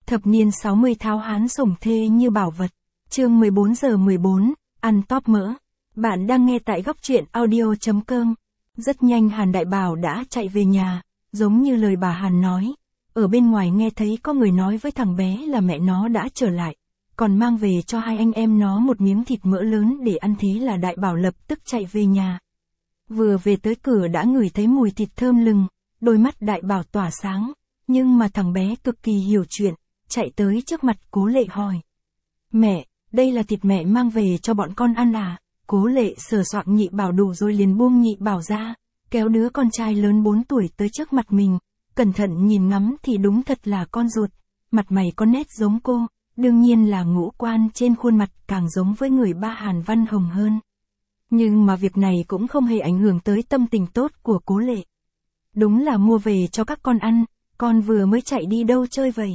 Thập niên 60 tháo hán sủng thê như bảo vật. Chương 14:14, ăn tóp mỡ. Bạn đang nghe tại góc truyện audio.com. Rất nhanh Hàn Đại Bảo đã chạy về nhà, giống như lời bà Hàn nói. Ở bên ngoài nghe thấy có người nói với thằng bé là mẹ nó đã trở lại, còn mang về cho hai anh em nó một miếng thịt mỡ lớn để ăn, thế là Đại Bảo lập tức chạy về nhà. Vừa về tới cửa đã ngửi thấy mùi thịt thơm lừng, đôi mắt Đại Bảo tỏa sáng, nhưng mà thằng bé cực kỳ hiểu chuyện, chạy tới trước mặt Cố Lệ hỏi. Mẹ, đây là thịt mẹ mang về cho bọn con ăn à? Cố Lệ sờ soạng Nhị Bảo đủ rồi liền buông Nhị Bảo ra, kéo đứa con trai lớn 4 tuổi tới trước mặt mình, cẩn thận nhìn ngắm thì đúng thật là con ruột, mặt mày có nét giống cô, đương nhiên là ngũ quan trên khuôn mặt càng giống với người ba Hàn Văn Hồng hơn. Nhưng mà việc này cũng không hề ảnh hưởng tới tâm tình tốt của Cố Lệ. Đúng là mua về cho các con ăn, con vừa mới chạy đi đâu chơi vậy?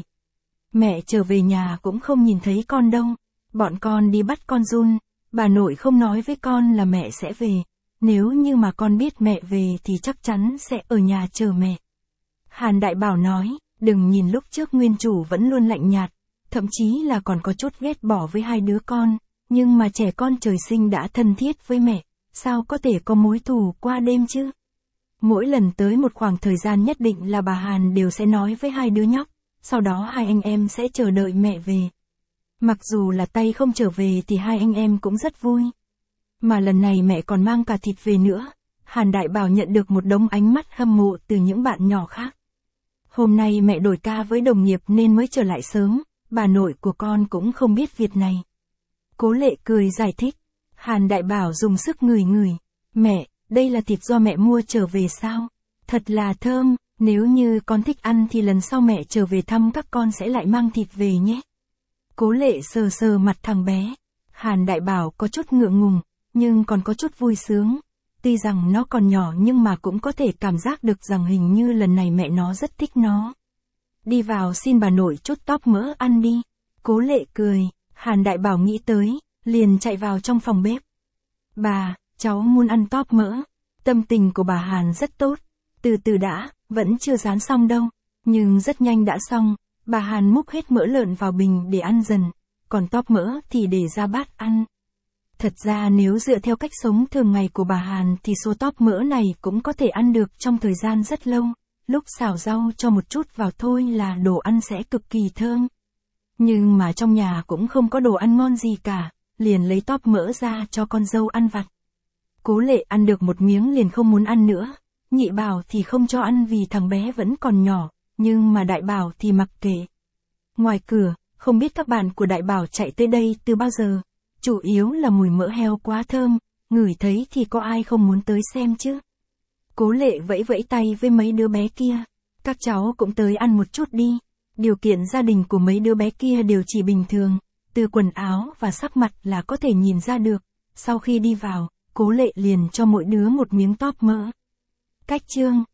Mẹ trở về nhà cũng không nhìn thấy con đâu, bọn con đi bắt con giun, bà nội không nói với con là mẹ sẽ về, nếu như mà con biết mẹ về thì chắc chắn sẽ ở nhà chờ mẹ. Hàn Đại Bảo nói, đừng nhìn lúc trước nguyên chủ vẫn luôn lạnh nhạt, thậm chí là còn có chút ghét bỏ với hai đứa con, nhưng mà trẻ con trời sinh đã thân thiết với mẹ, sao có thể có mối thù qua đêm chứ? Mỗi lần tới một khoảng thời gian nhất định là bà Hàn đều sẽ nói với hai đứa nhóc, sau đó hai anh em sẽ chờ đợi mẹ về. Mặc dù là tay không trở về thì hai anh em cũng rất vui. Mà lần này mẹ còn mang cả thịt về nữa, Hàn Đại Bảo nhận được một đống ánh mắt hâm mộ từ những bạn nhỏ khác. Hôm nay mẹ đổi ca với đồng nghiệp nên mới trở lại sớm, bà nội của con cũng không biết việc này. Cố Lệ cười giải thích, Hàn Đại Bảo dùng sức ngửi ngửi, mẹ, đây là thịt do mẹ mua trở về sao? Thật là thơm, nếu như con thích ăn thì lần sau mẹ trở về thăm các con sẽ lại mang thịt về nhé. Cố Lệ sờ sờ mặt thằng bé, Hàn Đại Bảo có chút ngượng ngùng, nhưng còn có chút vui sướng. Tuy rằng nó còn nhỏ nhưng mà cũng có thể cảm giác được rằng hình như lần này mẹ nó rất thích nó. Đi vào xin bà nội chút tóp mỡ ăn đi. Cố Lệ cười, Hàn Đại Bảo nghĩ tới, liền chạy vào trong phòng bếp. Bà, cháu muốn ăn tóp mỡ. Tâm tình của bà Hàn rất tốt. Từ từ đã, vẫn chưa rán xong đâu. Nhưng rất nhanh đã xong, bà Hàn múc hết mỡ lợn vào bình để ăn dần, còn tóp mỡ thì để ra bát ăn. Thật ra nếu dựa theo cách sống thường ngày của bà Hàn thì số tóp mỡ này cũng có thể ăn được trong thời gian rất lâu, lúc xào rau cho một chút vào thôi là đồ ăn sẽ cực kỳ thơm. Nhưng mà trong nhà cũng không có đồ ăn ngon gì cả, liền lấy tóp mỡ ra cho con dâu ăn vặt. Cố Lệ ăn được một miếng liền không muốn ăn nữa, Nhị Bảo thì không cho ăn vì thằng bé vẫn còn nhỏ, nhưng mà Đại Bảo thì mặc kệ. Ngoài cửa, không biết các bạn của Đại Bảo chạy tới đây từ bao giờ, chủ yếu là mùi mỡ heo quá thơm, ngửi thấy thì có ai không muốn tới xem chứ. Cố Lệ vẫy vẫy tay với mấy đứa bé kia, các cháu cũng tới ăn một chút đi. Điều kiện gia đình của mấy đứa bé kia đều chỉ bình thường, từ quần áo và sắc mặt là có thể nhìn ra được. Sau khi đi vào, Cố Lệ liền cho mỗi đứa một miếng tóp mỡ. Cách chương